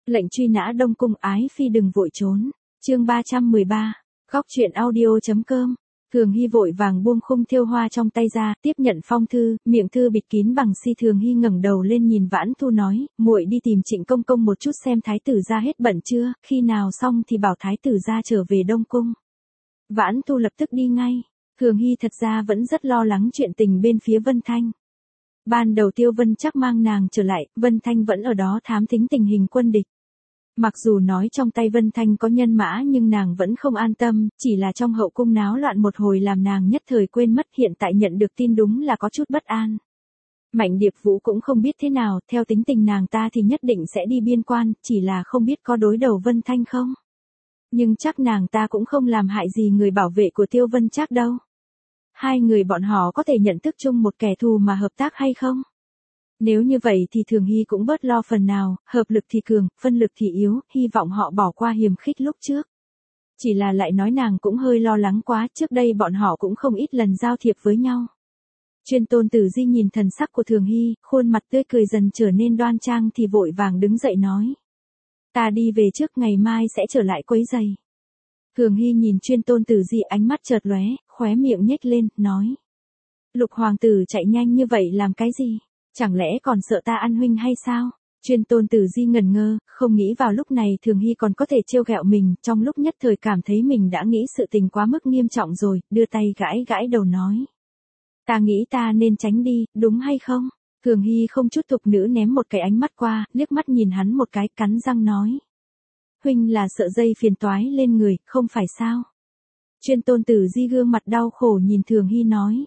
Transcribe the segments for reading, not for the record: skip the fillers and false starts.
Lệnh truy nã Đông Cung ái phi đừng vội trốn. Chương 313. Góc truyện audio.com. Thường Hy vội vàng buông khung thêu hoa trong tay ra, tiếp nhận phong thư, miệng thư bịt kín bằng si. Thường Hy ngẩng đầu lên nhìn Vãn Thu nói, muội đi tìm Trịnh công công một chút xem thái tử gia hết bận chưa, khi nào xong thì bảo thái tử gia trở về Đông Cung. Vãn Thu lập tức đi ngay. Thường Hy thật ra vẫn rất lo lắng chuyện tình bên phía Vân Thanh. Ban đầu Tiêu Vân chắc mang nàng trở lại, Vân Thanh vẫn ở đó thám thính tình hình quân địch. Mặc dù nói trong tay Vân Thanh có nhân mã nhưng nàng vẫn không an tâm, chỉ là trong hậu cung náo loạn một hồi làm nàng nhất thời quên mất, hiện tại nhận được tin đúng là có chút bất an. Mạnh Điệp Vũ cũng không biết thế nào, theo tính tình nàng ta thì nhất định sẽ đi biên quan, chỉ là không biết có đối đầu Vân Thanh không. Nhưng chắc nàng ta cũng không làm hại gì người bảo vệ của Tiêu Vân chắc đâu. Hai người bọn họ có thể nhận thức chung một kẻ thù mà hợp tác hay không? Nếu như vậy thì Thường Hy cũng bớt lo phần nào, hợp lực thì cường, phân lực thì yếu, hy vọng họ bỏ qua hiềm khích lúc trước. Chỉ là lại nói nàng cũng hơi lo lắng quá, trước đây bọn họ cũng không ít lần giao thiệp với nhau. Chuyên Tôn Tử Di nhìn thần sắc của Thường Hy, khuôn mặt tươi cười dần trở nên đoan trang thì vội vàng đứng dậy nói. Ta đi về trước, ngày mai sẽ trở lại quấy giày. Thường Hy nhìn Chuyên Tôn Tử Di, ánh mắt chợt lóe, khóe miệng nhếch lên, nói. Lục hoàng tử chạy nhanh như vậy làm cái gì? Chẳng lẽ còn sợ ta ăn huynh hay sao? Chuyên Tôn Tử Di ngẩn ngơ, không nghĩ vào lúc này Thường Hy còn có thể trêu ghẹo mình, trong lúc nhất thời cảm thấy mình đã nghĩ sự tình quá mức nghiêm trọng rồi, đưa tay gãi gãi đầu nói. Ta nghĩ ta nên tránh đi, đúng hay không? Thường Hy không chút thục nữ ném một cái ánh mắt qua, liếc mắt nhìn hắn một cái, cắn răng nói. Huynh là sợ dây phiền toái lên người, không phải sao? Chuyên Tôn Tử Di gương mặt đau khổ nhìn Thường Hy nói.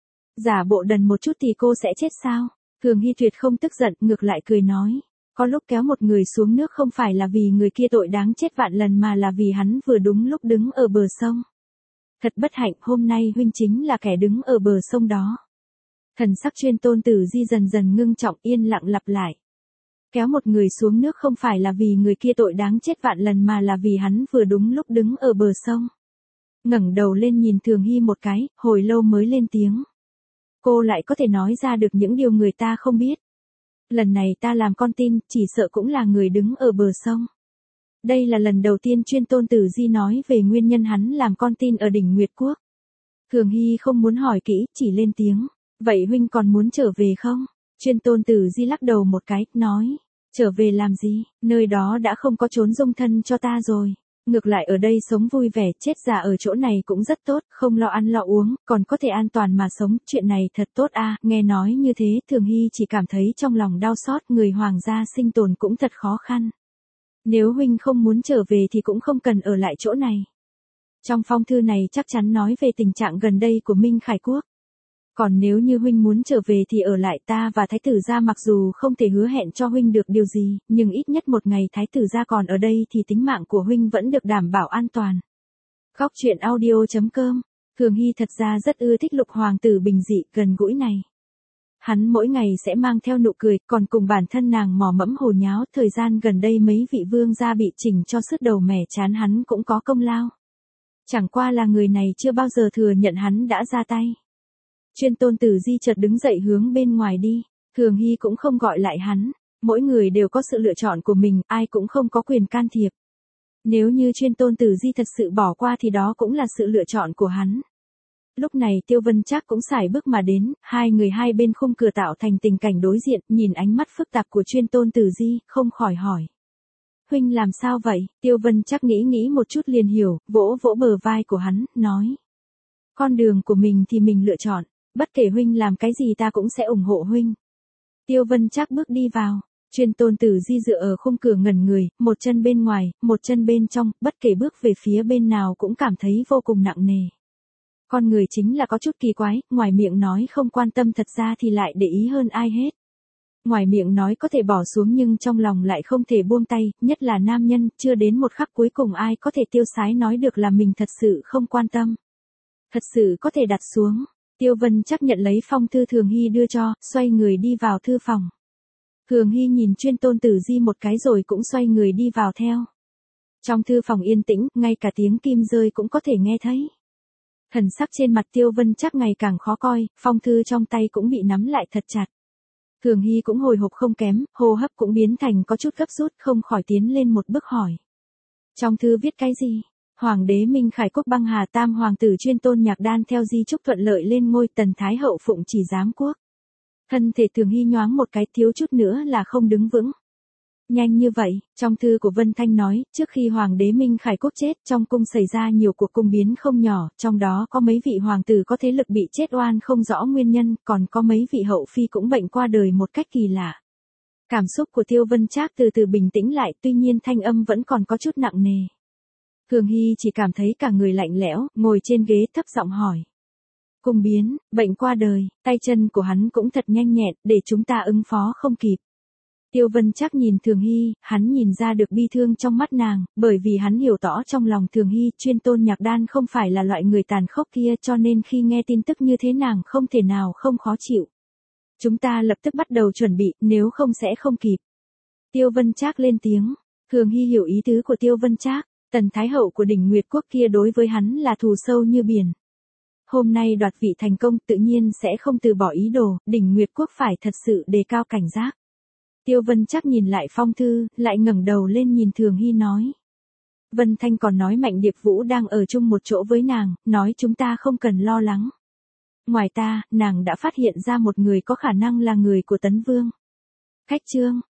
Giả bộ đần một chút thì cô sẽ chết sao? Thường Hy tuyệt không tức giận, ngược lại cười nói. Có lúc kéo một người xuống nước không phải là vì người kia tội đáng chết vạn lần mà là vì hắn vừa đúng lúc đứng ở bờ sông. Thật bất hạnh, hôm nay huynh chính là kẻ đứng ở bờ sông đó. Thần sắc Chuyên Tôn Tử Di dần dần ngưng trọng, yên lặng lặp lại. Kéo một người xuống nước không phải là vì người kia tội đáng chết vạn lần mà là vì hắn vừa đúng lúc đứng ở bờ sông. Ngẩng đầu lên nhìn Thường Hy một cái, hồi lâu mới lên tiếng. Cô lại có thể nói ra được những điều người ta không biết. Lần này ta làm con tin, chỉ sợ cũng là người đứng ở bờ sông. Đây là lần đầu tiên Chuyên Tôn Tử Di nói về nguyên nhân hắn làm con tin ở đỉnh Nguyệt Quốc. Thường Hy không muốn hỏi kỹ, chỉ lên tiếng. Vậy huynh còn muốn trở về không? Chuyên Tôn Tử Di lắc đầu một cái, nói. Trở về làm gì, nơi đó đã không có chốn dung thân cho ta rồi. Ngược lại ở đây sống vui vẻ, chết già ở chỗ này cũng rất tốt, không lo ăn lo uống, còn có thể an toàn mà sống, chuyện này thật tốt a. Nghe nói như thế, Thường Hy chỉ cảm thấy trong lòng đau xót, người hoàng gia sinh tồn cũng thật khó khăn. Nếu huynh không muốn trở về thì cũng không cần ở lại chỗ này. Trong phong thư này chắc chắn nói về tình trạng gần đây của Minh Khải Quốc. Còn nếu như huynh muốn trở về thì ở lại, ta và thái tử gia mặc dù không thể hứa hẹn cho huynh được điều gì, nhưng ít nhất một ngày thái tử gia còn ở đây thì tính mạng của huynh vẫn được đảm bảo an toàn. Góc truyện audio.com. Thường Hy thật ra rất ưa thích Lục hoàng tử bình dị, gần gũi này. Hắn mỗi ngày sẽ mang theo nụ cười, còn cùng bản thân nàng mò mẫm hồ nháo, thời gian gần đây mấy vị vương gia bị chỉnh cho sứt đầu mẻ chán hắn cũng có công lao. Chẳng qua là người này chưa bao giờ thừa nhận hắn đã ra tay. Chuyên Tôn Tử Di chợt đứng dậy hướng bên ngoài đi. Thường Hy cũng không gọi lại hắn. Mỗi người đều có sự lựa chọn của mình, ai cũng không có quyền can thiệp. Nếu như Chuyên Tôn Tử Di thật sự bỏ qua thì đó cũng là sự lựa chọn của hắn. Lúc này Tiêu Vân Trác cũng sải bước mà đến, hai người hai bên khung cửa tạo thành tình cảnh đối diện, nhìn ánh mắt phức tạp của Chuyên Tôn Tử Di, không khỏi hỏi. Huynh làm sao vậy? Tiêu Vân Trác nghĩ một chút liền hiểu, vỗ vỗ bờ vai của hắn, nói. Con đường của mình thì mình lựa chọn. Bất kể huynh làm cái gì ta cũng sẽ ủng hộ huynh. Tiêu Vân Trác bước đi vào. Chuyên Tôn Tử Di dựa ở khung cửa ngẩn người, một chân bên ngoài, một chân bên trong, bất kể bước về phía bên nào cũng cảm thấy vô cùng nặng nề. Con người chính là có chút kỳ quái, ngoài miệng nói không quan tâm thật ra thì lại để ý hơn ai hết. Ngoài miệng nói có thể bỏ xuống nhưng trong lòng lại không thể buông tay, nhất là nam nhân, chưa đến một khắc cuối cùng ai có thể tiêu sái nói được là mình thật sự không quan tâm. Thật sự có thể đặt xuống. Tiêu Vân Trác nhận lấy phong thư Thường Hy đưa cho, xoay người đi vào thư phòng. Thường Hy nhìn Chuyên Tôn Tử Di một cái rồi cũng xoay người đi vào theo. Trong thư phòng yên tĩnh, ngay cả tiếng kim rơi cũng có thể nghe thấy. Thần sắc trên mặt Tiêu Vân Trác ngày càng khó coi, phong thư trong tay cũng bị nắm lại thật chặt. Thường Hy cũng hồi hộp không kém, hô hấp cũng biến thành có chút gấp rút, không khỏi tiến lên một bước hỏi. Trong thư viết cái gì? Hoàng đế Minh Khải Quốc băng hà, tam hoàng tử chuyên tôn Nhạc Đan theo di chúc thuận lợi lên ngôi, Tần Thái hậu phụng chỉ giám quốc. Thân thể Thường Hy nhoáng một cái, thiếu chút nữa là không đứng vững. Nhanh như vậy, trong thư của Vân Thanh nói, trước khi Hoàng đế Minh Khải Quốc chết, trong cung xảy ra nhiều cuộc cung biến không nhỏ, trong đó có mấy vị hoàng tử có thế lực bị chết oan không rõ nguyên nhân, còn có mấy vị hậu phi cũng bệnh qua đời một cách kỳ lạ. Cảm xúc của Tiêu Vân Trác từ từ bình tĩnh lại, tuy nhiên thanh âm vẫn còn có chút nặng nề. Thường Hy chỉ cảm thấy cả người lạnh lẽo, ngồi trên ghế thấp giọng hỏi. Cung biến, bệnh qua đời, tay chân của hắn cũng thật nhanh nhẹn, để chúng ta ứng phó không kịp. Tiêu Vân Trác nhìn Thường Hy, hắn nhìn ra được bi thương trong mắt nàng, bởi vì hắn hiểu rõ trong lòng Thường Hy, chuyên tôn Nhạc Đan không phải là loại người tàn khốc kia, cho nên khi nghe tin tức như thế nàng không thể nào không khó chịu. Chúng ta lập tức bắt đầu chuẩn bị, nếu không sẽ không kịp. Tiêu Vân Trác lên tiếng. Thường Hy hiểu ý tứ của Tiêu Vân Trác, Tần Thái hậu của đỉnh Nguyệt Quốc kia đối với hắn là thù sâu như biển. Hôm nay đoạt vị thành công tự nhiên sẽ không từ bỏ ý đồ, đỉnh Nguyệt Quốc phải thật sự đề cao cảnh giác. Tiêu Vân Trác nhìn lại phong thư, lại ngẩng đầu lên nhìn Thường Hy nói. Vân Thanh còn nói Mạnh Điệp Vũ đang ở chung một chỗ với nàng, nói chúng ta không cần lo lắng. Ngoài ta, nàng đã phát hiện ra một người có khả năng là người của Tấn Vương. Khách Trương,